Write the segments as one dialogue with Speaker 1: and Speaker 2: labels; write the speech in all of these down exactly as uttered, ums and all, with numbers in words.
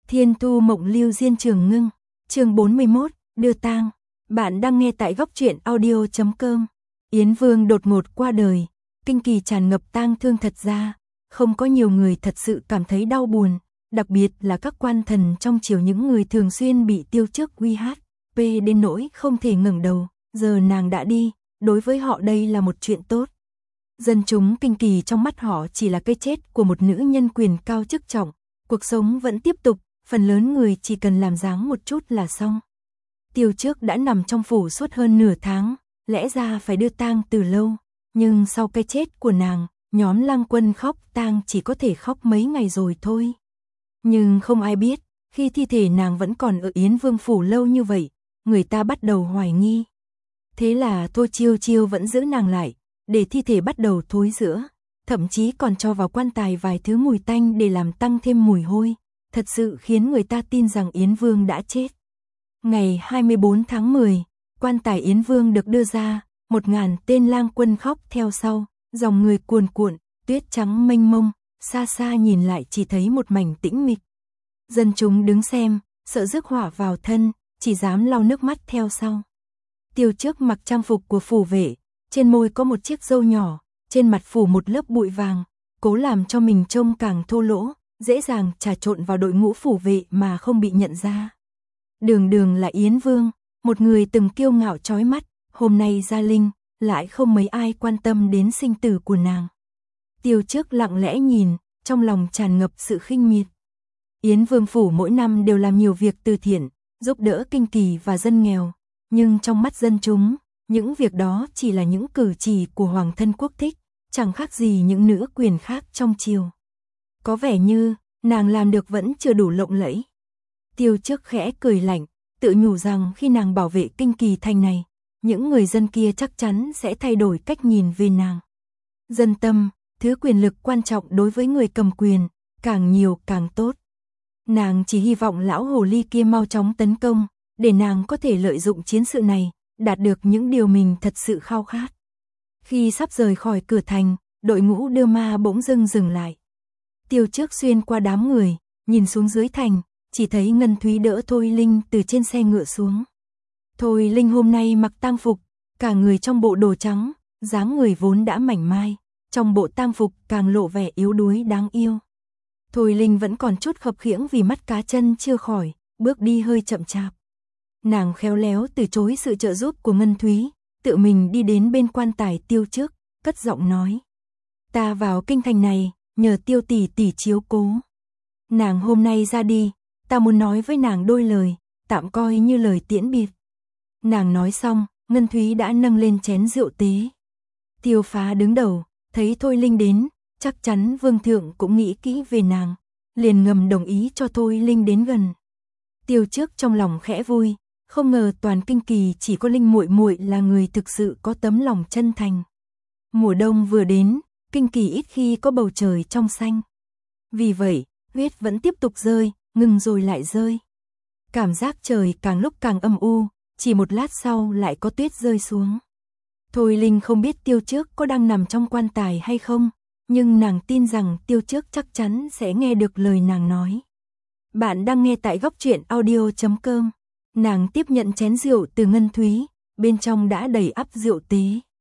Speaker 1: Thiên Thu Mộng Lưu Diên Trường Ngưng, chương bốn mươi mốt, đưa tang. Bạn đang nghe tại góc truyện audio chấm com. Yến Vương đột ngột qua đời, kinh kỳ tràn ngập tang thương thật ra, không có nhiều người thật sự cảm thấy đau buồn, đặc biệt là các quan thần trong triều, những người thường xuyên bị tiêu chức uy hát, p đến nỗi không thể ngẩng đầu, giờ nàng đã đi, đối với họ đây là một chuyện tốt. Dân chúng kinh kỳ trong mắt họ chỉ là cái chết của một nữ nhân quyền cao chức trọng, cuộc sống vẫn tiếp tục, phần lớn người chỉ cần làm dáng một chút là xong. Tiêu Trước đã nằm trong phủ suốt hơn nửa tháng, lẽ ra phải đưa tang từ lâu, nhưng sau cái chết của nàng, nhóm Lăng Quân khóc tang chỉ có thể khóc mấy ngày rồi thôi. Nhưng không ai biết, khi thi thể nàng vẫn còn ở Yến Vương phủ lâu như vậy, người ta bắt đầu hoài nghi. Thế là Thôi Chiêu Chiêu vẫn giữ nàng lại, để thi thể bắt đầu thối rữa, thậm chí còn cho vào quan tài vài thứ mùi tanh để làm tăng thêm mùi hôi, thật sự khiến người ta tin rằng Yến Vương đã chết. Ngày hai mươi bốn tháng mười, quan tài Yến Vương được đưa ra, một ngàn tên lang quân khóc theo sau, dòng người cuồn cuộn, tuyết trắng mênh mông, xa xa nhìn lại chỉ thấy một mảnh tĩnh mịch. Dân chúng đứng xem, sợ rước họa vào thân, chỉ dám lau nước mắt theo sau. Tiêu Trước mặc trang phục của phủ vệ, trên môi có một chiếc râu nhỏ, trên mặt phủ một lớp bụi vàng, cố làm cho mình trông càng thô lỗ, dễ dàng trà trộn vào đội ngũ phủ vệ mà không bị nhận ra. Đường đường là Yến Vương, một người từng kiêu ngạo chói mắt, hôm nay ra linh, lại không mấy ai quan tâm đến sinh tử của nàng. Tiêu Trước lặng lẽ nhìn, trong lòng tràn ngập sự khinh miệt. Yến Vương phủ mỗi năm đều làm nhiều việc từ thiện, giúp đỡ kinh kỳ và dân nghèo, nhưng trong mắt dân chúng, những việc đó chỉ là những cử chỉ của hoàng thân quốc thích, chẳng khác gì những nữ quyền khác trong triều. Có vẻ như, nàng làm được vẫn chưa đủ lộng lẫy. Tiêu Trước khẽ cười lạnh, tự nhủ rằng khi nàng bảo vệ kinh kỳ thành này, những người dân kia chắc chắn sẽ thay đổi cách nhìn về nàng. Dân tâm, thứ quyền lực quan trọng đối với người cầm quyền, càng nhiều càng tốt. Nàng chỉ hy vọng lão hồ ly kia mau chóng tấn công, để nàng có thể lợi dụng chiến sự này, đạt được những điều mình thật sự khao khát. Khi sắp rời khỏi cửa thành, đội ngũ đưa ma bỗng dưng dừng lại. Tiêu Trước xuyên qua đám người, nhìn xuống dưới thành, chỉ thấy Ngân Thúy đỡ Thôi Linh từ trên xe ngựa xuống. Thôi Linh hôm nay mặc tang phục, cả người trong bộ đồ trắng, dáng người vốn đã mảnh mai, trong bộ tang phục càng lộ vẻ yếu đuối đáng yêu. Thôi Linh vẫn còn chút khập khiễng vì mắt cá chân chưa khỏi, bước đi hơi chậm chạp. Nàng khéo léo từ chối sự trợ giúp của Ngân Thúy, tự mình đi đến bên quan tài Tiêu Trước, cất giọng nói: "Ta vào kinh thành này, nhờ Tiêu tỷ tỷ chiếu cố. Nàng hôm nay ra đi, ta muốn nói với nàng đôi lời, tạm coi như lời tiễn biệt." Nàng nói xong, Ngân Thúy đã nâng lên chén rượu tế. Tiêu Phá đứng đầu, thấy Thôi Linh đến, chắc chắn Vương thượng cũng nghĩ kỹ về nàng, liền ngầm đồng ý cho Thôi Linh đến gần. Tiêu Trước trong lòng khẽ vui, không ngờ toàn kinh kỳ chỉ có Linh muội muội là người thực sự có tấm lòng chân thành. Mùa đông vừa đến, kinh kỳ ít khi có bầu trời trong xanh. Vì vậy, huyết vẫn tiếp tục rơi, ngừng rồi lại rơi. Cảm giác trời càng lúc càng âm u, chỉ một lát sau lại có tuyết rơi xuống. Thôi Linh không biết Tiêu Trước có đang nằm trong quan tài hay không, nhưng nàng tin rằng Tiêu Trước chắc chắn sẽ nghe được lời nàng nói. Bạn đang nghe tại góc truyện audio chấm com. Nàng tiếp nhận chén rượu từ Ngân Thúy, bên trong đã đầy ắp rượu tế.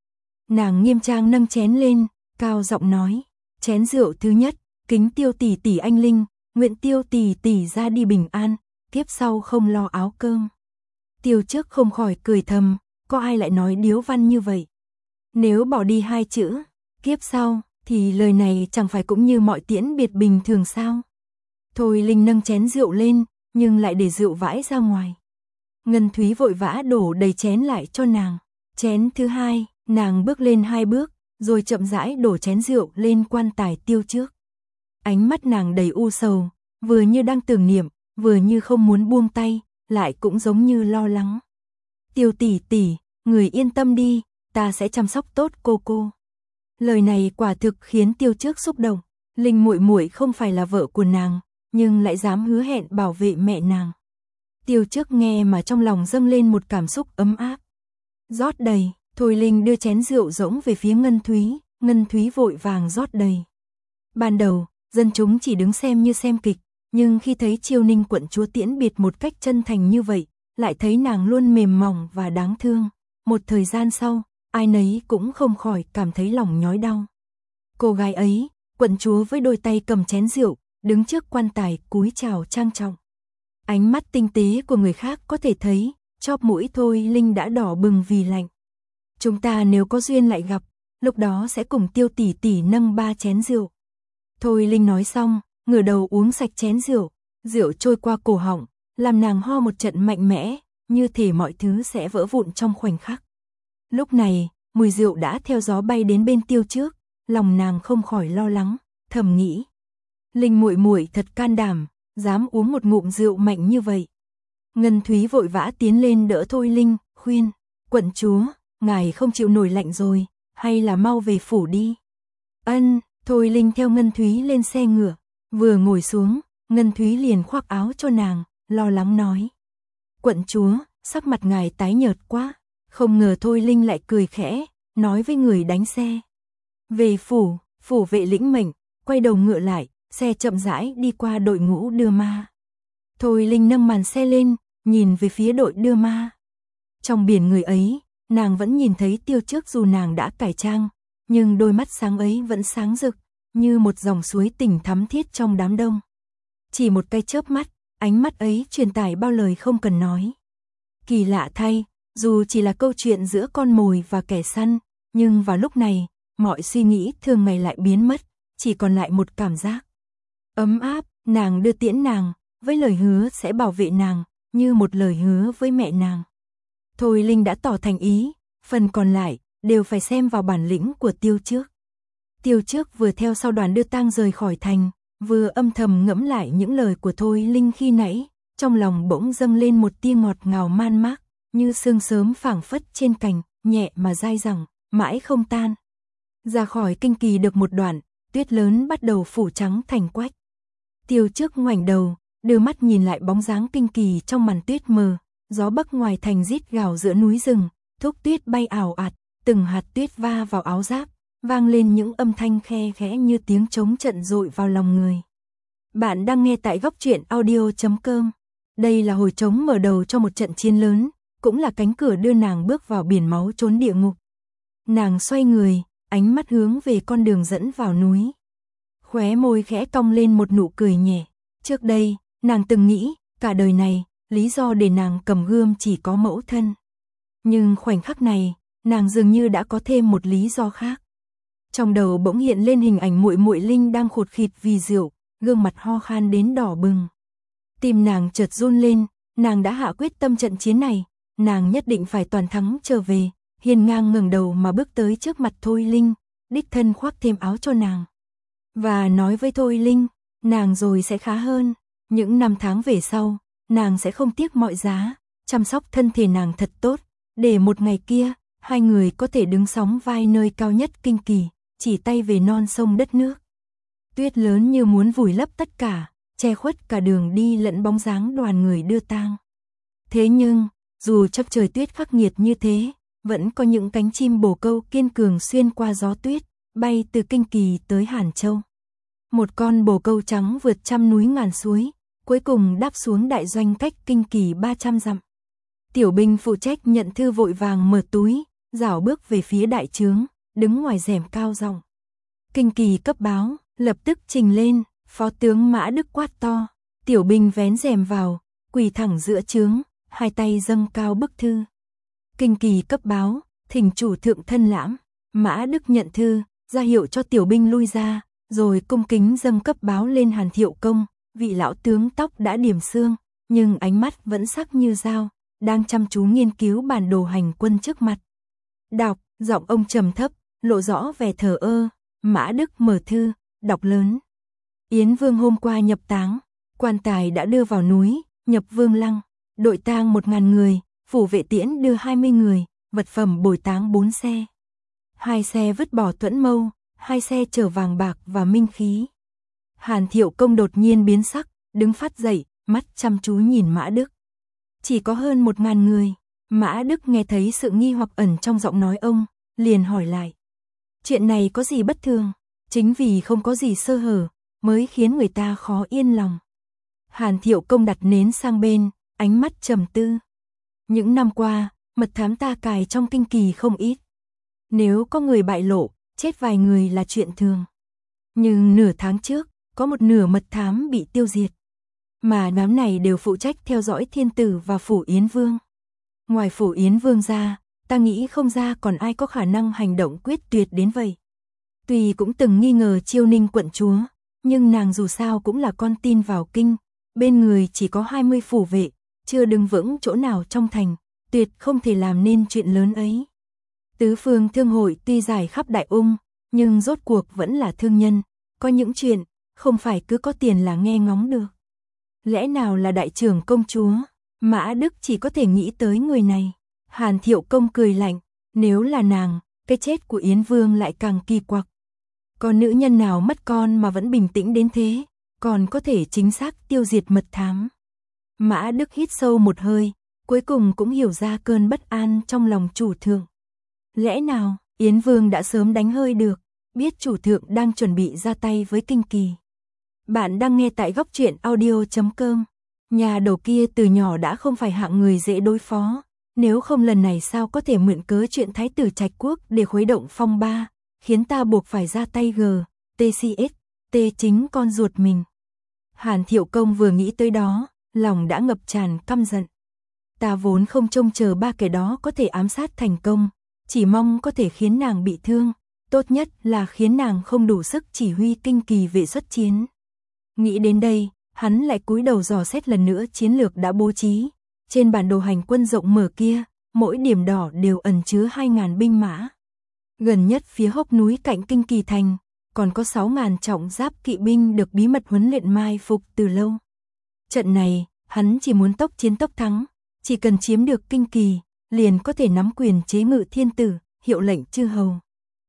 Speaker 1: Nàng nghiêm trang nâng chén lên, cao giọng nói: "Chén rượu thứ nhất, kính Tiêu tỷ tỷ anh linh, nguyện Tiêu tỷ tỷ ra đi bình an, kiếp sau không lo áo cơm." Tiêu Trước không khỏi cười thầm, có ai lại nói điếu văn như vậy? Nếu bỏ đi hai chữ, kiếp sau, thì lời này chẳng phải cũng như mọi tiễn biệt bình thường sao? Thôi Linh nâng chén rượu lên, nhưng lại để rượu vãi ra ngoài. Ngân Thúy vội vã đổ đầy chén lại cho nàng. Chén thứ hai, nàng bước lên hai bước, rồi chậm rãi đổ chén rượu lên quan tài Tiêu Trước. Ánh mắt nàng đầy u sầu, vừa như đang tưởng niệm, vừa như không muốn buông tay, lại cũng giống như lo lắng. "Tiêu tỷ tỷ, người yên tâm đi, ta sẽ chăm sóc tốt cô cô." Lời này quả thực khiến Tiêu Trước xúc động. Linh muội muội không phải là vợ của nàng, nhưng lại dám hứa hẹn bảo vệ mẹ nàng. Tiêu Trước nghe mà trong lòng dâng lên một cảm xúc ấm áp. Rót đầy, Thôi Linh đưa chén rượu rỗng về phía Ngân Thúy, Ngân Thúy vội vàng rót đầy. Ban đầu, dân chúng chỉ đứng xem như xem kịch, Nhưng khi thấy Chiêu Ninh quận chúa tiễn biệt một cách chân thành như vậy, lại thấy nàng luôn mềm mỏng và đáng thương. Một thời gian sau, ai nấy cũng không khỏi cảm thấy lòng nhói đau. Cô gái ấy, quận chúa với đôi tay cầm chén rượu, đứng trước quan tài cúi chào trang trọng. Ánh mắt tinh tế của người khác có thể thấy, chóp mũi Thôi Linh đã đỏ bừng vì lạnh. Chúng ta nếu có duyên lại gặp, lúc đó sẽ cùng Tiêu tỷ tỷ nâng ba chén rượu. Thôi Linh nói xong, ngửa đầu uống sạch chén rượu, rượu trôi qua cổ họng, làm nàng ho một trận mạnh mẽ, như thể mọi thứ sẽ vỡ vụn trong khoảnh khắc. Lúc này, mùi rượu đã theo gió bay đến bên Tiêu trước, lòng nàng không khỏi lo lắng, thầm nghĩ: Linh muội muội thật can đảm, dám uống một ngụm rượu mạnh như vậy. Ngân Thúy vội vã tiến lên đỡ Thôi Linh, khuyên: Quận chúa, ngài không chịu nổi lạnh rồi, hay là mau về phủ đi. Ân. Thôi Linh theo Ngân Thúy lên xe ngựa, vừa ngồi xuống, Ngân Thúy liền khoác áo cho nàng, lo lắng nói: Quận chúa, sắc mặt ngài tái nhợt quá. Không ngờ Thôi Linh lại cười khẽ, nói với người đánh xe: Về phủ. Phủ vệ lĩnh mệnh, quay đầu ngựa lại, xe chậm rãi đi qua đội ngũ đưa ma. Thôi Linh nâng màn xe lên, nhìn về phía đội đưa ma. Trong biển người ấy, nàng vẫn nhìn thấy Tiêu trước dù nàng đã cải trang, nhưng đôi mắt sáng ấy vẫn sáng rực, như một dòng suối tình thắm thiết trong đám đông. Chỉ một cái chớp mắt, ánh mắt ấy truyền tải bao lời không cần nói. Kỳ lạ thay, dù chỉ là câu chuyện giữa con mồi và kẻ săn, nhưng vào lúc này, mọi suy nghĩ thường ngày lại biến mất, chỉ còn lại một cảm giác ấm áp. Nàng đưa tiễn nàng, với lời hứa sẽ bảo vệ nàng, như một lời hứa với mẹ nàng. Thôi Linh đã tỏ thành ý, phần còn lại đều phải xem vào bản lĩnh của Tiêu trước. Tiêu trước vừa theo sau đoàn đưa tang rời khỏi thành, vừa âm thầm ngẫm lại những lời của Thôi Linh khi nãy, trong lòng bỗng dâng lên một tia ngọt ngào man mác, như sương sớm phảng phất trên cành, nhẹ mà dai dẳng, mãi không tan. Ra khỏi Kinh Kỳ được một đoạn, tuyết lớn bắt đầu phủ trắng thành quách. Tiêu trước ngoảnh đầu, đưa mắt nhìn lại bóng dáng Kinh Kỳ trong màn tuyết mờ, gió bắc ngoài thành rít gào giữa núi rừng, thúc tuyết bay ảo ạt, từng hạt tuyết va vào áo giáp, vang lên những âm thanh khe khẽ như tiếng trống trận dội vào lòng người. Bạn đang nghe tại góc truyện audio chấm com. Đây là hồi trống mở đầu cho một trận chiến lớn, cũng là cánh cửa đưa nàng bước vào biển máu chốn địa ngục. Nàng xoay người, ánh mắt hướng về con đường dẫn vào núi. Khóe môi khẽ cong lên một nụ cười nhẹ. Trước đây, nàng từng nghĩ, cả đời này, lý do để nàng cầm gươm chỉ có mẫu thân. Nhưng khoảnh khắc này, nàng dường như đã có thêm một lý do khác. Trong đầu bỗng hiện lên hình ảnh muội muội Linh đang khụt khịt vì rượu, gương mặt ho khan đến đỏ bừng. Tim nàng chợt run lên, nàng đã hạ quyết tâm trận chiến này, nàng nhất định phải toàn thắng trở về. Hiên ngang ngẩng đầu mà bước tới trước mặt Thôi Linh, đích thân khoác thêm áo cho nàng. Và nói với Thôi Linh, nàng rồi sẽ khá hơn. Những năm tháng về sau, nàng sẽ không tiếc mọi giá, chăm sóc thân thể nàng thật tốt, để một ngày kia, hai người có thể đứng sóng vai nơi cao nhất Kinh Kỳ, chỉ tay về non sông đất nước. Tuyết lớn như muốn vùi lấp tất cả, che khuất cả đường đi lẫn bóng dáng đoàn người đưa tang. Thế nhưng, dù chấp trời tuyết khắc nghiệt như thế, vẫn có những cánh chim bồ câu kiên cường xuyên qua gió tuyết, bay từ Kinh Kỳ tới Hàn Châu. Một con bồ câu trắng vượt trăm núi ngàn suối, cuối cùng đáp xuống đại doanh cách Kinh Kỳ ba trăm dặm. Tiểu binh phụ trách nhận thư vội vàng mở túi, rảo bước về phía đại trướng, đứng ngoài rèm cao giọng: Kinh Kỳ cấp báo, lập tức trình lên. Phó tướng Mã Đức quát to. Tiểu binh vén rèm vào, quỳ thẳng giữa trướng, hai tay dâng cao bức thư. Kinh Kỳ cấp báo, thỉnh chủ thượng thân lãm. Mã Đức nhận thư, ra hiệu cho tiểu binh lui ra, rồi cung kính dâng cấp báo lên Hàn Thiệu Công. Vị lão tướng tóc đã điểm xương, nhưng ánh mắt vẫn sắc như dao, đang chăm chú nghiên cứu bản đồ hành quân trước mặt. Đọc, giọng ông trầm thấp, lộ rõ vẻ thờ ơ. Mã Đức mở thư, đọc lớn. Yến Vương hôm qua nhập táng, quan tài đã đưa vào núi, nhập Vương lăng, đội tang một ngàn người, phủ vệ tiễn đưa hai mươi người, vật phẩm bồi táng bốn xe. Hai xe vứt bỏ thuẫn mâu, hai xe chở vàng bạc và minh khí. Hàn Thiệu Công đột nhiên biến sắc, đứng phát dậy, mắt chăm chú nhìn Mã Đức. Chỉ có hơn một ngàn người. Mã Đức nghe thấy sự nghi hoặc ẩn trong giọng nói ông, liền hỏi lại. Chuyện này có gì bất thường? Chính vì không có gì sơ hở, mới khiến người ta khó yên lòng. Hàn Thiệu Công đặt nến sang bên, ánh mắt trầm tư. Những năm qua, mật thám ta cài trong kinh kỳ không ít. Nếu có người bại lộ, chết vài người là chuyện thường. Nhưng nửa tháng trước, có một nửa mật thám bị tiêu diệt. Mà đám này đều phụ trách theo dõi thiên tử và Phủ Yến Vương. Ngoài Phủ Yến Vương ra, ta nghĩ không ra còn ai có khả năng hành động quyết tuyệt đến vậy. Tuy cũng từng nghi ngờ Chiêu Ninh quận chúa, nhưng nàng dù sao cũng là con tin vào kinh, bên người chỉ có hai mươi phủ vệ, chưa đứng vững chỗ nào trong thành, tuyệt không thể làm nên chuyện lớn ấy. Tứ phương thương hội tuy dài khắp Đại Ung, nhưng rốt cuộc vẫn là thương nhân, có những chuyện, không phải cứ có tiền là nghe ngóng được. Lẽ nào là đại trưởng công chúa? Mã Đức chỉ có thể nghĩ tới người này. Hàn Thiệu Công cười lạnh, nếu là nàng, cái chết của Yến Vương lại càng kỳ quặc. Có nữ nhân nào mất con mà vẫn bình tĩnh đến thế, còn có thể chính xác tiêu diệt mật thám. Mã Đức hít sâu một hơi, cuối cùng cũng hiểu ra cơn bất an trong lòng chủ thượng. Lẽ nào, Yến Vương đã sớm đánh hơi được, biết chủ thượng đang chuẩn bị ra tay với kinh kỳ. Bạn đang nghe tại góc truyện audio chấm com. Nhà đầu kia từ nhỏ đã không phải hạng người dễ đối phó, nếu không lần này sao có thể mượn cớ chuyện thái tử Trạch Quốc để khuấy động phong ba, khiến ta buộc phải ra tay g, tcs, t chính con ruột mình. Hàn Thiệu Công vừa nghĩ tới đó, lòng đã ngập tràn căm giận. Ta vốn không trông chờ ba kẻ đó có thể ám sát thành công, chỉ mong có thể khiến nàng bị thương, tốt nhất là khiến nàng không đủ sức chỉ huy kinh kỳ vệ xuất chiến. Nghĩ đến đây, hắn lại cúi đầu dò xét lần nữa chiến lược đã bố trí. Trên bản đồ hành quân rộng mở kia, mỗi điểm đỏ đều ẩn chứa hai nghìn binh mã. Gần nhất phía hốc núi cạnh kinh kỳ thành, còn có sáu nghìn trọng giáp kỵ binh được bí mật huấn luyện mai phục từ lâu. Trận này, hắn chỉ muốn tốc chiến tốc thắng, chỉ cần chiếm được kinh kỳ, liền có thể nắm quyền chế ngự thiên tử, hiệu lệnh chư hầu.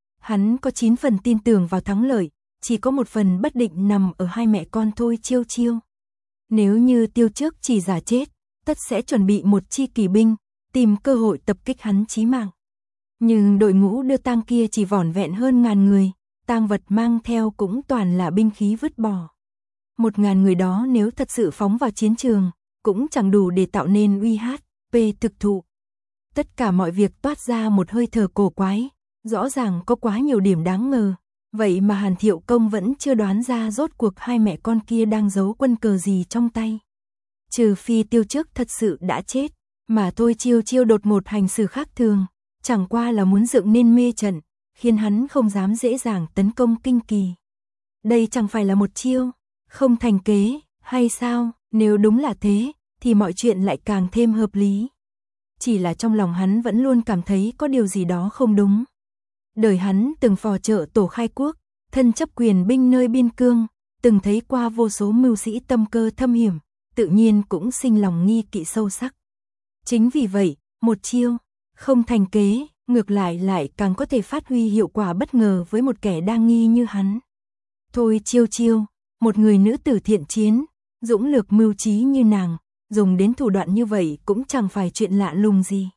Speaker 1: Hắn có chín phần tin tưởng vào thắng lợi, chỉ có một phần bất định nằm ở hai mẹ con Thôi Chiêu Chiêu. Nếu như Tiêu Trước chỉ giả chết, tất sẽ chuẩn bị một chi kỳ binh, tìm cơ hội tập kích hắn chí mạng. Nhưng đội ngũ đưa tang kia chỉ vỏn vẹn hơn ngàn người, tang vật mang theo cũng toàn là binh khí vứt bỏ. Một ngàn người đó nếu thật sự phóng vào chiến trường, cũng chẳng đủ để tạo nên uy hát, pê thực thụ. Tất cả mọi việc toát ra một hơi thở cổ quái, rõ ràng có quá nhiều điểm đáng ngờ. Vậy mà Hàn Thiệu Công vẫn chưa đoán ra rốt cuộc hai mẹ con kia đang giấu quân cờ gì trong tay. Trừ phi Tiêu Trước thật sự đã chết, mà Thôi Chiêu Chiêu đột ngột hành xử khác thường, chẳng qua là muốn dựng nên mê trận, khiến hắn không dám dễ dàng tấn công kinh kỳ. Đây chẳng phải là một chiêu, không thành kế, hay sao? Nếu đúng là thế, thì mọi chuyện lại càng thêm hợp lý. Chỉ là trong lòng hắn vẫn luôn cảm thấy có điều gì đó không đúng. Đời hắn từng phò trợ tổ khai quốc, thân chấp quyền binh nơi biên cương, từng thấy qua vô số mưu sĩ tâm cơ thâm hiểm, tự nhiên cũng sinh lòng nghi kỵ sâu sắc. Chính vì vậy, một chiêu, không thành kế, ngược lại lại càng có thể phát huy hiệu quả bất ngờ với một kẻ đa nghi như hắn. Thôi Chiêu Chiêu, một người nữ tử thiện chiến, dũng lược mưu trí như nàng, dùng đến thủ đoạn như vậy cũng chẳng phải chuyện lạ lùng gì.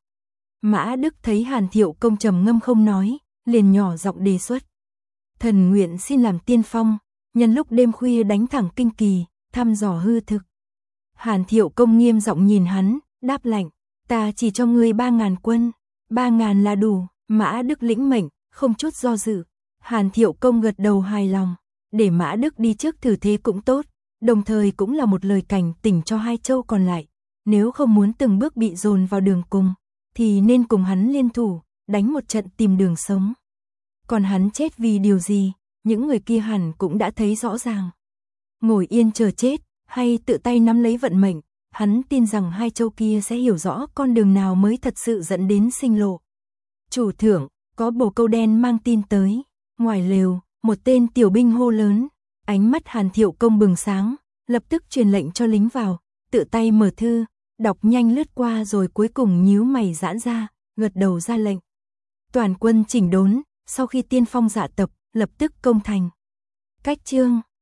Speaker 1: Mã Đức thấy Hàn Thiệu Công trầm ngâm không nói, liền nhỏ giọng đề xuất. Thần nguyện xin làm tiên phong, nhân lúc đêm khuya đánh thẳng kinh kỳ, thăm dò hư thực. Hàn Thiệu Công nghiêm giọng nhìn hắn, đáp lạnh, ta chỉ cho ngươi ba ngàn quân, ba ngàn là đủ. Mã Đức lĩnh mệnh, không chút do dự. Hàn Thiệu Công gật đầu hài lòng, để Mã Đức đi trước thử thế cũng tốt, đồng thời cũng là một lời cảnh tỉnh cho hai châu còn lại. Nếu không muốn từng bước bị dồn vào đường cùng, thì nên cùng hắn liên thủ, đánh một trận tìm đường sống. Còn hắn chết vì điều gì, những người kia hẳn cũng đã thấy rõ ràng. Ngồi yên chờ chết, hay tự tay nắm lấy vận mệnh, hắn tin rằng hai châu kia sẽ hiểu rõ con đường nào mới thật sự dẫn đến sinh lộ. Chủ thượng, có bồ câu đen mang tin tới. Ngoài lều, một tên tiểu binh hô lớn. Ánh mắt Hàn Thiệu Công bừng sáng, lập tức truyền lệnh cho lính vào, tự tay mở thư, đọc nhanh lướt qua rồi cuối cùng nhíu mày giãn ra, gật đầu ra lệnh. Toàn quân chỉnh đốn, sau khi tiên phong dạ tập, lập tức công thành. Cách chương